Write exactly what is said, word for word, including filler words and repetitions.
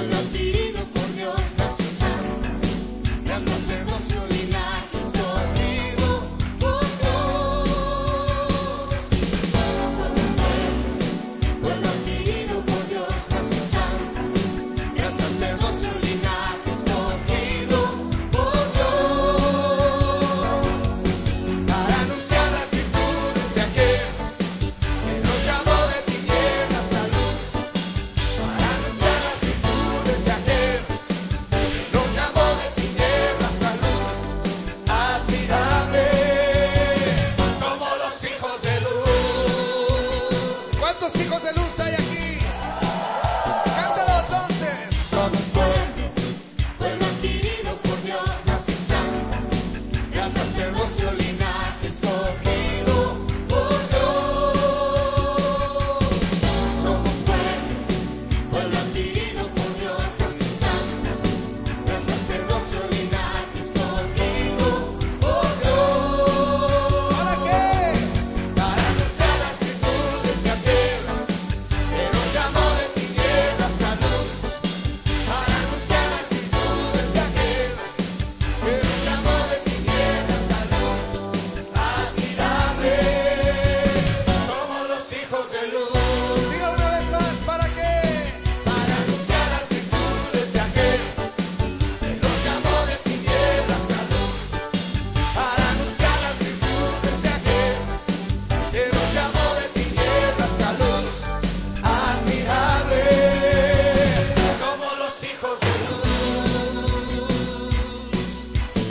pueblo adquirido por Dios, nación santa, gran sacerdocio, linaje escogido por Dios. Somos pueblo, pueblo adquirido por Dios, nación santa, gran sacerdocio, linaje escogido por Dios. Para anunciar las virtudes de aquel que nos llamó de tinieblas a luz. Para anunciar las virtudes de aquel que nos llamó de tinieblas a luz. Admirable, somos los hijos de luz. ¿Cuántos hijos de luz hay aquí? Cántalo entonces. Somos pueblo, pueblo adquirido por Dios, nación santa, gran sacerdocio, linaje escogido por Dios. Somos pueblo, pueblo adquirido por Dios, nación santa, gran sacerdocio, linaje escogido por Dios. ¿Para qué? Para anunciar las virtudes de aquel que nos llamó de tinieblas a luz. Para anunciar las virtudes de aquel que nos llamó de tinieblas a luz. Admirable, somos los hijos de luz. Diga una vez más, ¿para qué? Para anunciar las virtudes de aquel que nos llamó de tinieblas a luz. Para anunciar las virtudes de aquel que nos llamó de tinieblas a luz. Admirable, somos los hijos de